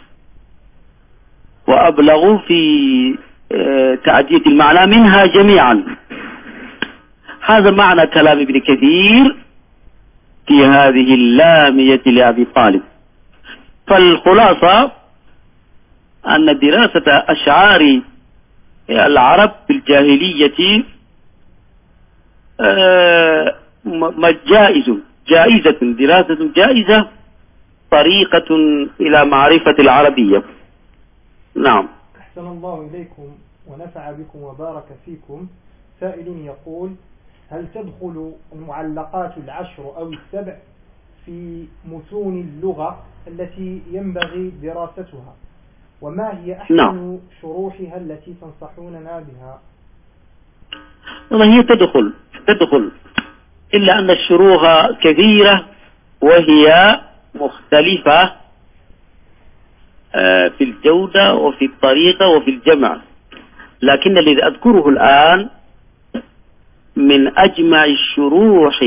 وأبلغ في تعدية المعنى منها جميعا. هذا معنى كلام ابن كثير في هذه اللامية لأبي طالب. فالخلاصة أن دراسة أشعار العرب في الجاهلية جائز جائزة دراسة جائزة، طريقة إلى معرفة العربية. نعم. أحسن الله إليكم ونفع بكم وبارك فيكم. سائل يقول: هل تدخل المعلقات العشر أو السبع في متون اللغة التي ينبغي دراستها؟ وما هي أحسن نعم. شروحها التي تنصحوننا بها؟ وهي تدخل تدخل إلا أن الشروح كثيرة وهي مختلفة في الجودة وفي الطريقة وفي الجمع، لكن الذي أذكره الآن من أجمع الشروح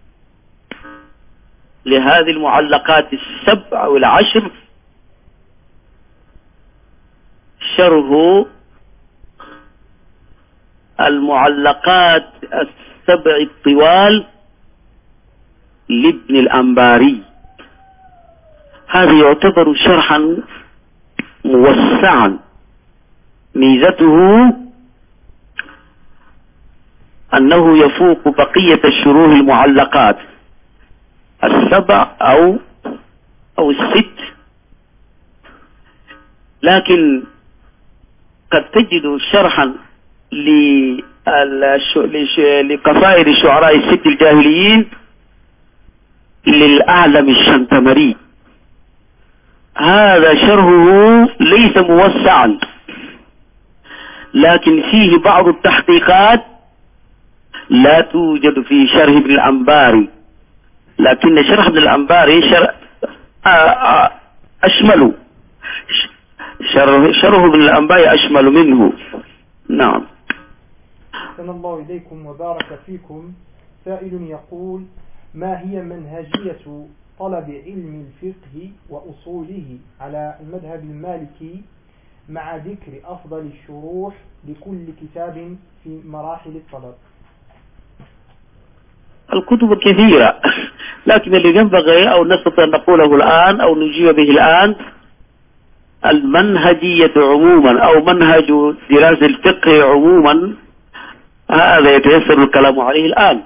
لهذه المعلقات السبع والعشر شرح المعلقات السبع الطوال لابن الأنباري. هذا يعتبر شرحا موسعا، ميزته أنه يفوق بقية الشروح المعلقات السبع أو أو الست، لكن قد تجد شرحا لقصائد الشعراء الست الجاهليين للأعلم الشنتمري، هذا شرحه ليس موسعا، لكن فيه بعض التحقيقات لا توجد في شرح ابن الأنباري، لكن شرح ابن الأنباري شرح أشمل، شرح ابن الأنباري أشمل منه. نعم. أحسن الله إليكم وبارك فيكم. سائل يقول: ما هي منهجية طلب علم الفقه وأصوله على المذهب المالكي مع ذكر أفضل الشروح لكل كتاب في مراحل الطلب؟ الكتب كثيرة، لكن اللي ينبغي أو نستطيع أن نقوله الآن أو نجيب به الآن المنهجية عموما أو منهج دراسة الفقه عموما، هذا يتيسر الكلام عليه الآن.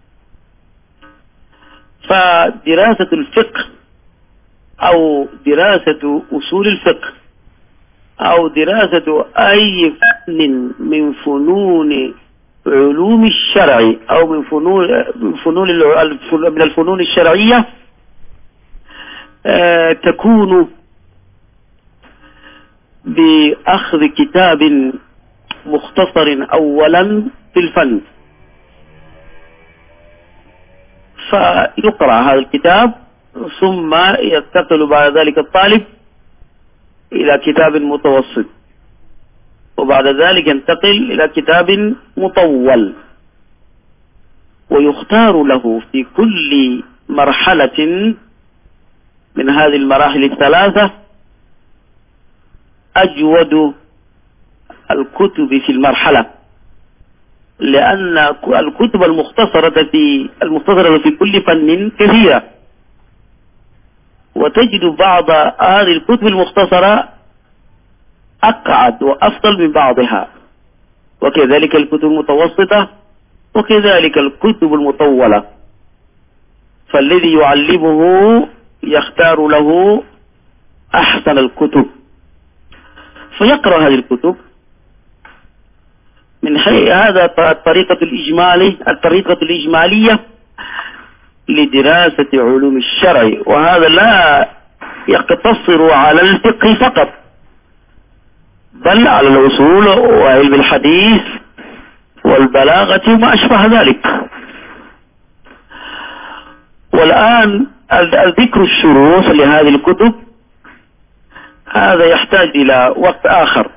فدراسة الفقه أو دراسة أصول الفقه أو دراسة أي فن من فنون علوم الشرع أو من فنون من فنون من الفنون الشرعية آه تكون بأخذ كتاب مختصر أولا في الفن، فيقرأ هذا الكتاب ثم ينتقل بعد ذلك الطالب إلى كتاب متوسط، وبعد ذلك ينتقل إلى كتاب مطول، ويختار له في كل مرحلة من هذه المراحل الثلاثة أجود الكتب في المرحلة، لأن الكتب المختصرة في المختصرة في كل فن كثيرة، وتجد بعض هذه الكتب المختصرة أقعد وأفضل من بعضها، وكذلك الكتب المتوسطة، وكذلك الكتب المطولة. فالذي يعلمه يختار له أحسن الكتب فيقرأ هذه الكتب من حيث هذا الطريقة الإجمالي الطريقة الإجمالية لدراسة علوم الشرع، وهذا لا يقتصر على الفقه فقط بل على الأصول وعلم الحديث والبلاغة وما أشبه ذلك. والآن الذكر الشروح لهذه الكتب هذا يحتاج إلى وقت آخر،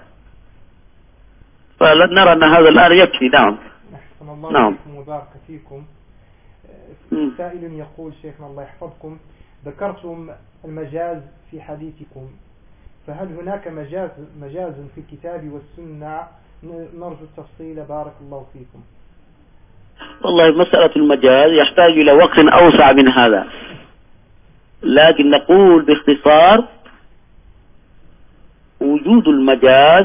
فنرى أن هذا الآن يكفي. نعم. نعم. مبارك فيكم. سائل يقول: شيخنا الله يحفظكم، ذكرتم المجاز في حديثكم، فهل هناك مجاز مجاز في الكتاب والسنة؟ نرجو التفصيل بارك الله فيكم. والله مسألة المجاز يحتاج إلى وقت أوسع من هذا، لكن نقول باختصار وجود المجاز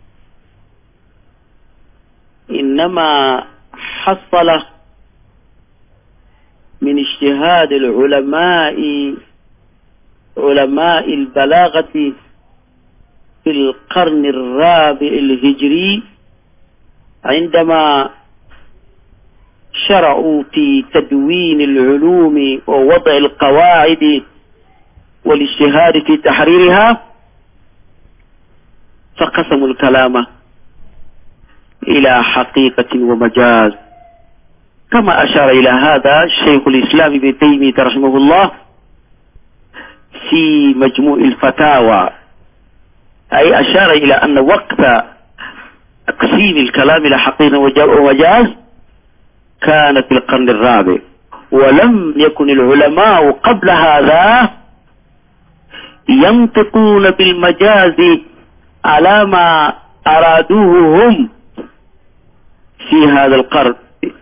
إنما حصل من اجتهاد العلماء علماء البلاغة في القرن الرابع الهجري، عندما شرعوا في تدوين العلوم ووضع القواعد والاجتهاد في تحريرها، فقسموا الكلام إلى حقيقة ومجاز، كما أشار إلى هذا شيخ الإسلام ابن تيمية رحمه الله في مجموع الفتاوى، أي أشار إلى أن وقت تقسيم الكلام إلى حقيقة ومجاز كان في القرن الرابع، ولم يكن العلماء قبل هذا ينطقون بالمجاز على ما أرادوه هم في هذا القرن.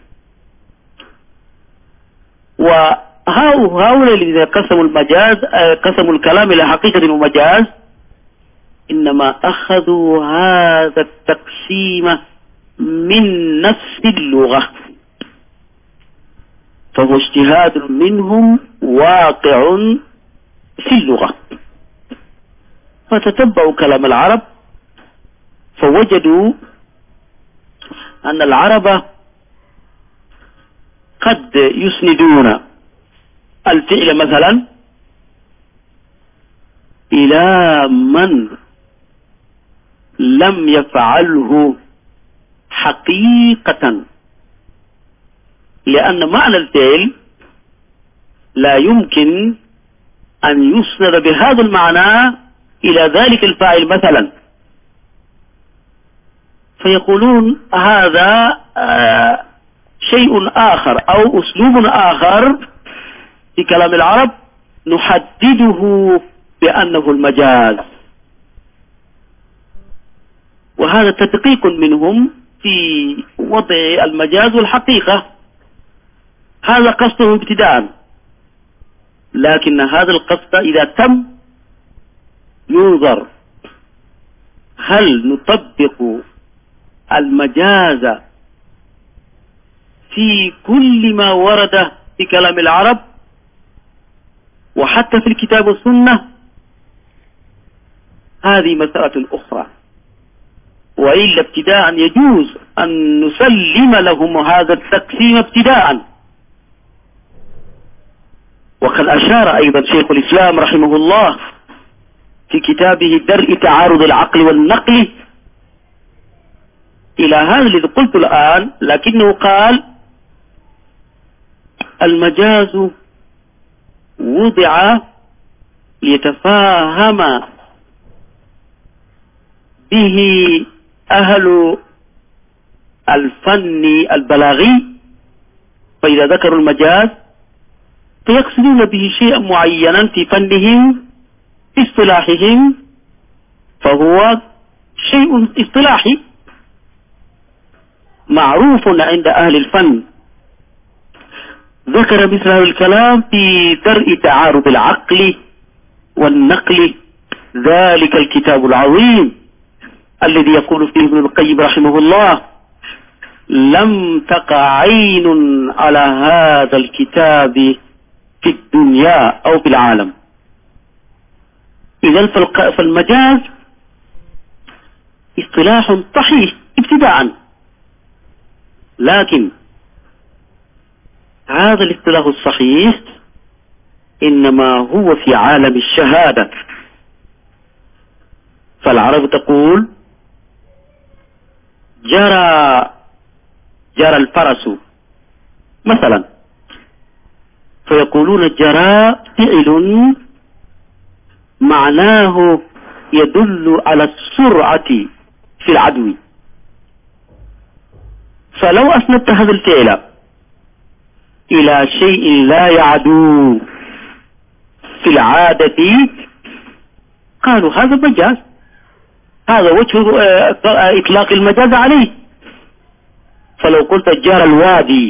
وهؤلاء الذين قسموا المجاز قسموا الكلام إلى حقيقة ومجاز إنما أخذوا هذا التقسيم من نفس اللغة، فهو اجتهاد منهم واقع في اللغة. فتتبعوا كلام العرب فوجدوا أن العرب قد يسندون الفعل مثلا إلى من لم يفعله حقيقة، لأن معنى الفعل لا يمكن أن يسند بهذا المعنى إلى ذلك الفاعل مثلا، فيقولون هذا آه شيء آخر أو أسلوب آخر في كلام العرب نحدده بأنه المجاز، وهذا تدقيق منهم في وضع المجاز والحقيقة، هذا قصده ابتداء. لكن هذا القصد إذا تم ينظر هل نطبق المجاز في كل ما ورد في كلام العرب وحتى في الكتاب والسنة، هذه مسألة أخرى. وإلا ابتداء يجوز أن نسلم لهم هذا التقسيم ابتداء. وقد أشار أيضا شيخ الإسلام رحمه الله في كتابه درء تعارض العقل والنقل إلى هذا الذي قلت الآن، لكنه قال المجاز وضع ليتفاهم به أهل الفن البلاغي، فإذا ذكروا المجاز فيقصدون به شيئا معينا في فنهم في اصطلاحهم، فهو شيء اصطلاحي معروف عند أهل الفن. ذكر مثل هذا الكلام في درء تعارض العقل والنقل، ذلك الكتاب العظيم الذي يقول فيه ابن القيم رحمه الله لم تقع عين على هذا الكتاب في الدنيا أو في العالم. إذن فالمجاز اصطلاح صحيح ابتداء، لكن هذا الاصطلاح الصحيح إنما هو في عالم الشهادة. فالعرب تقول جرى جرى الفرس مثلا، فيقولون جرى فعل معناه يدل على السرعة في العدو، فلو أسندت هذا الفعل إلى شيء لا يعدو في العادة قالوا هذا مجاز، هذا وجه إطلاق المجاز عليه. فلو قلت جرى الوادي،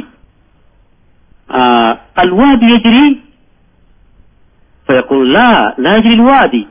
آه الوادي يجري، فيقول لا لا يجري الوادي،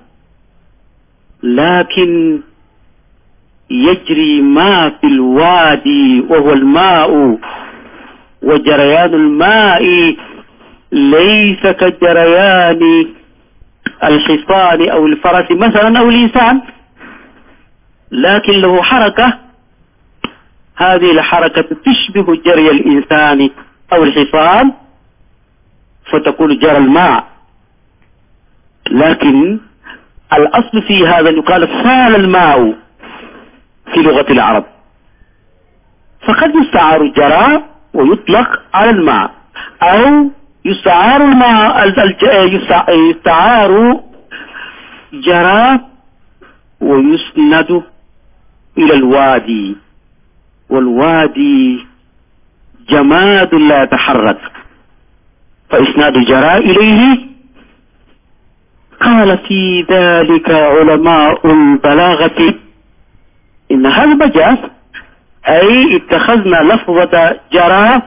لكن يجري ما في الوادي وهو الماء، وجريان الماء ليس كجريان الحصان أو الفرس مثلا أو الإنسان، لكن له حركة، هذه الحركة تشبه جري الإنسان أو الحصان فتقول جرى الماء. لكن الأصل في هذا يقال سال الماء في لغة العرب، فقد يستعار جرى ويطلق على الماء، أو يستعار الماء يستعار جرى ويسند إلى الوادي، والوادي جماد لا يتحرك، فإسناد جرى إليه قال في ذلك علماء البلاغة إن هذا مجاز، أي اتخذنا لفظة جرى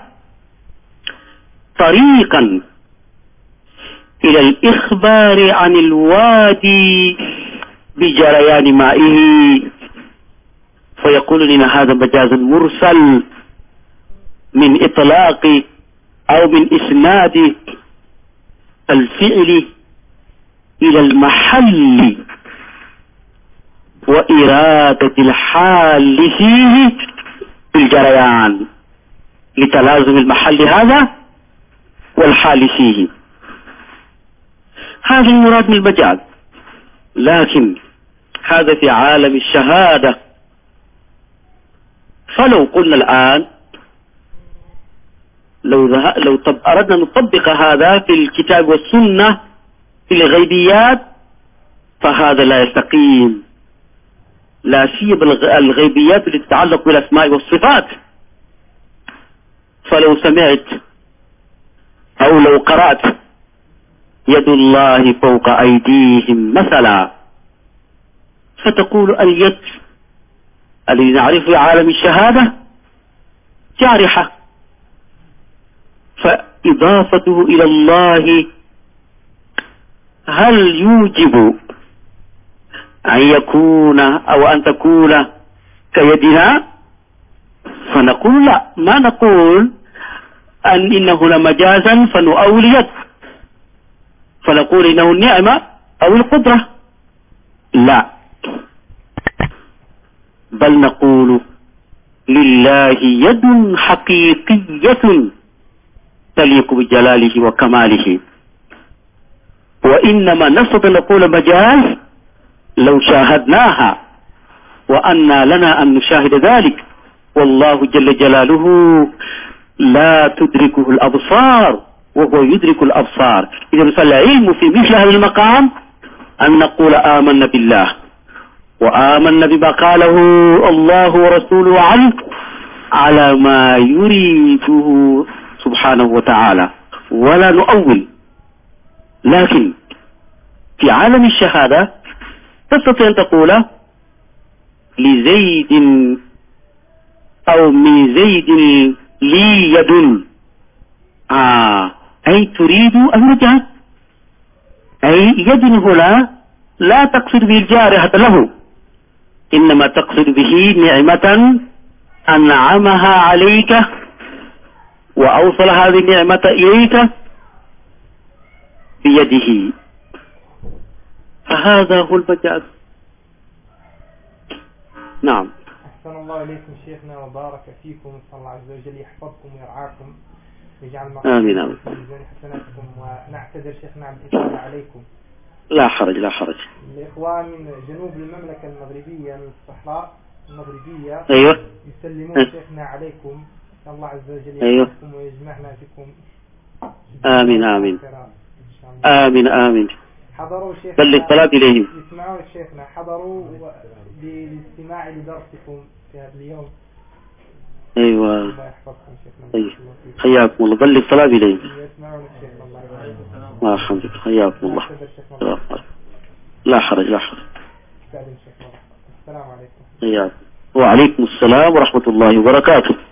طريقا إلى الإخبار عن الوادي بجريان مائه، فيقول لنا هذا مجاز مرسل من إطلاق أو من إسناد الفعل إلى المحل وإرادة الحال فيه بالجريان، لتلازم المحل هذا والحال فيه، هذا المراد من المجاز. لكن هذا في عالم الشهادة، فلو قلنا الآن لو, لو طب أردنا نطبق هذا في الكتاب والسنة في الغيبيات فهذا لا يستقيم، لا سيما الغيبيات التي تتعلق بالأسماء والصفات. فلو سمعت أو لو قرأت يد الله فوق أيديهم مثلا، فتقول اليد الذي نعرفه في عالم الشهادة جارحة، فإضافته إلى الله هل يوجب أن يكون أو أن تكون كيدنا؟ فنقول لا، ما نقول أن إنه لمجازا فنؤول يد، فنقول إنه النعمة أو القدرة، لا، بل نقول لله يد حقيقية تليق بجلاله وكماله. وإنما نستطيع نقول مجاز لو شاهدناها، وأن لنا أن نشاهد ذلك، والله جل جلاله لا تدركه الأبصار وهو يدرك الأبصار. إذا فالعلم في مثل هذا المقام أن نقول آمنا بالله وآمنا بما قاله الله ورسوله عنه على ما يريده سبحانه وتعالى، ولا نؤول. لكن في عالم الشهادة تستطيع أن تقول لزيد أو من زيد لي يد، آه أي تريد المجاز، أي يد هنا لا تقصد به الجارحة له، إنما تقصد به نعمة أنعمها عليك وأوصل هذه النعمة إليك بيده، فهذا هو المجاز. نعم. أحسن الله إليكم شيخنا وبارك فيكم، صلى الله عز وجل يحفظكم ويرعاكم ويجعل آمين في ميزان حسناتكم. ونعتذر شيخنا عن الإطالة عليكم. لا حرج لا حرج. الإخوان من جنوب المملكة المغربية من الصحراء المغربية أيوة يسلمون أه. شيخنا عليكم، صلى الله عز وجل أيوة. يحفظكم ويجمعنا بكم. آمين آمين آمين آمين. حضروا شيخنا بلغ الطلب إليهم. يسمعوا شيخنا، حضروا للاستماع لدرسكم في هذا اليوم. أيوة. الله يحفظكم شيخنا. طيب. حياكم الله، بلغ الطلب إليهم. يسمعون الشيخ الله يحفظكم. ما الحمد، حياكم الله. لا حرج لا حرج. السلام عليكم. حياكم. وعليكم السلام ورحمة الله وبركاته.